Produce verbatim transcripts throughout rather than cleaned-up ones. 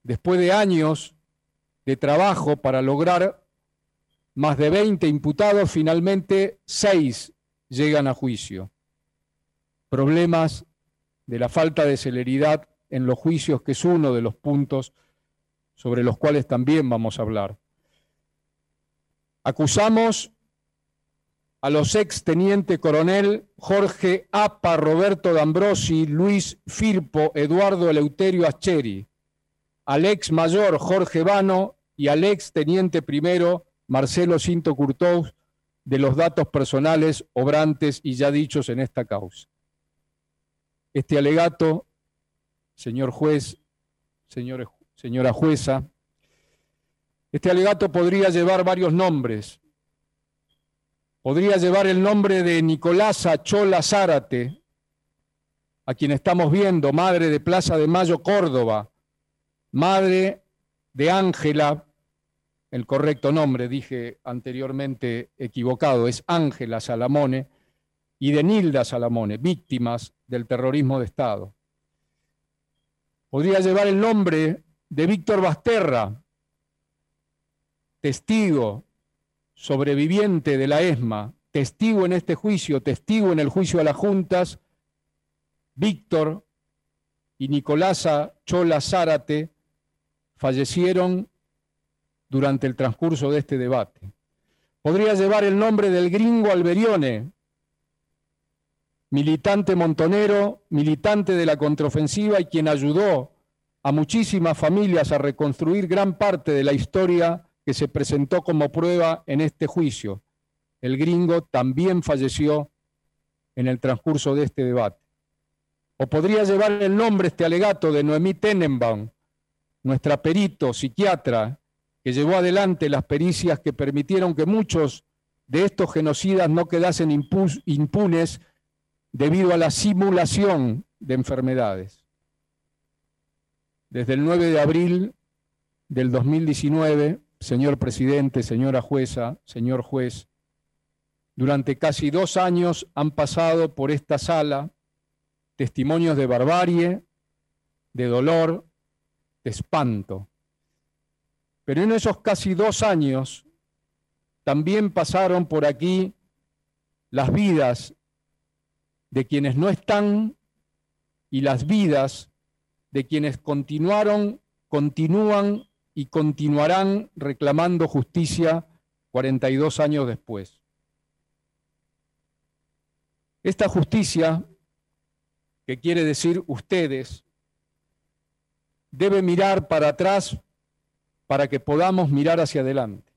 después de años de trabajo para lograr más de veinte imputados, finalmente seis llegan a juicio. Problemas de la falta de celeridad en los juicios, que es uno de los puntos sobre los cuales también vamos a hablar. Acusamos a los ex teniente coronel Jorge Apa, Roberto D'Ambrosi, Luis Firpo, Eduardo Eleuterio Ascheri, al ex mayor Jorge Vano y al ex teniente primero Marcelo Cinto Curtós, de los datos personales obrantes y ya dichos en esta causa. Este alegato, señor juez, señor, señora jueza, este alegato podría llevar varios nombres. Podría llevar el nombre de Nicolasa Chola Zárate, a quien estamos viendo, madre de Plaza de Mayo, Córdoba, madre de Ángela, el correcto nombre, dije anteriormente equivocado, es Ángela Salamone, y de Nilda Salamone, víctimas del terrorismo de Estado. Podría llevar el nombre de Víctor Basterra, testigo, sobreviviente de la ESMA, testigo en este juicio, testigo en el juicio a las juntas. Víctor y Nicolasa Chola Zárate fallecieron durante el transcurso de este debate. Podría llevar el nombre del gringo Alberione, militante montonero, militante de la contraofensiva y quien ayudó a muchísimas familias a reconstruir gran parte de la historia que se presentó como prueba en este juicio. El gringo también falleció en el transcurso de este debate. O podría llevar el nombre, este alegato, de Noemí Tenenbaum, nuestra perito, psiquiatra, que llevó adelante las pericias que permitieron que muchos de estos genocidas no quedasen impunes debido a la simulación de enfermedades. Desde el nueve de abril del dos mil diecinueve, señor presidente, señora jueza, señor juez, durante casi dos años han pasado por esta sala testimonios de barbarie, de dolor, de espanto. Pero en esos casi dos años también pasaron por aquí las vidas de quienes no están y las vidas de quienes continuaron, continúan y continuarán reclamando justicia cuarenta y dos años después. Esta justicia, que quiere decir ustedes, debe mirar para atrás para que podamos mirar hacia adelante.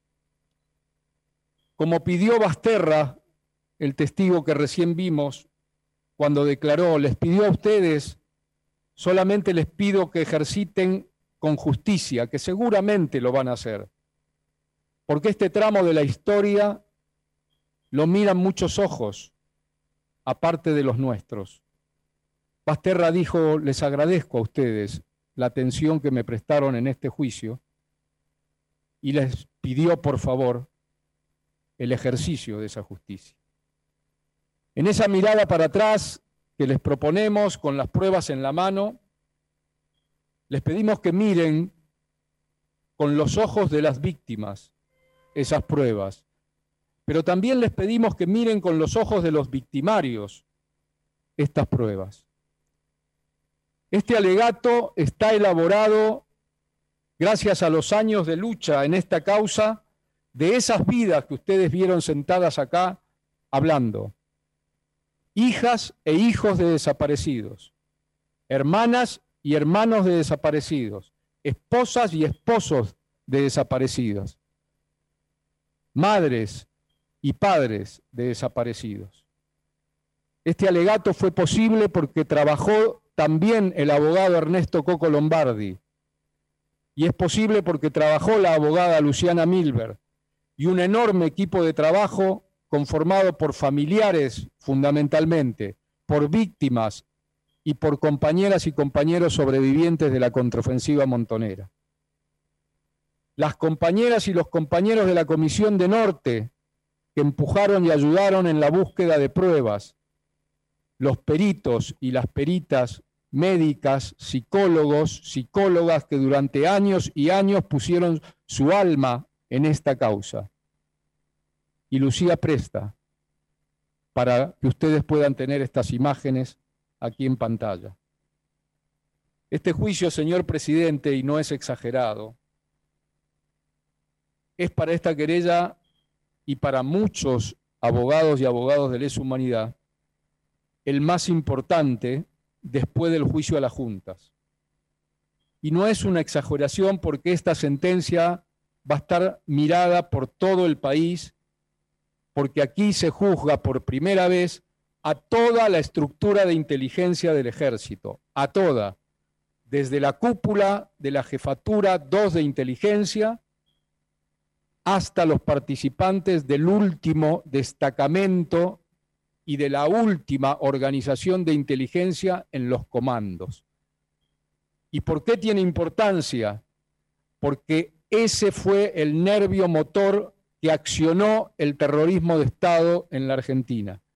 Como pidió Basterra, el testigo que recién vimos, cuando declaró, les pidió a ustedes, solamente les pido que ejerciten con justicia, que seguramente lo van a hacer, porque este tramo de la historia lo miran muchos ojos, aparte de los nuestros. Basterra dijo, les agradezco a ustedes la atención que me prestaron en este juicio y les pidió, por favor, el ejercicio de esa justicia. En esa mirada para atrás que les proponemos con las pruebas en la mano, les pedimos que miren con los ojos de las víctimas esas pruebas, pero también les pedimos que miren con los ojos de los victimarios estas pruebas. Este alegato está elaborado gracias a los años de lucha en esta causa de esas vidas que ustedes vieron sentadas acá hablando. Hijas e hijos de desaparecidos, hermanas y hermanos de desaparecidos, esposas y esposos de desaparecidos, madres y padres de desaparecidos. Este alegato fue posible porque trabajó también el abogado Ernesto Coco Lombardi, y es posible porque trabajó la abogada Luciana Milberg, y un enorme equipo de trabajo conformado por familiares fundamentalmente, por víctimas y por compañeras y compañeros sobrevivientes de la contraofensiva montonera. Las compañeras y los compañeros de la Comisión de Norte que empujaron y ayudaron en la búsqueda de pruebas, los peritos y las peritas médicas, psicólogos, psicólogas que durante años y años pusieron su alma en esta causa. Y Lucía presta para que ustedes puedan tener estas imágenes aquí en pantalla. Este juicio, señor presidente, y no es exagerado, es para esta querella y para muchos abogados y abogados de lesa humanidad el más importante después del juicio a las juntas. Y no es una exageración porque esta sentencia va a estar mirada por todo el país, porque aquí se juzga por primera vez a toda la estructura de inteligencia del ejército, a toda, desde la cúpula de la jefatura dos de inteligencia hasta los participantes del último destacamento y de la última organización de inteligencia en los comandos. ¿Y por qué tiene importancia? Porque ese fue el nervio motor que accionó el terrorismo de Estado en la Argentina.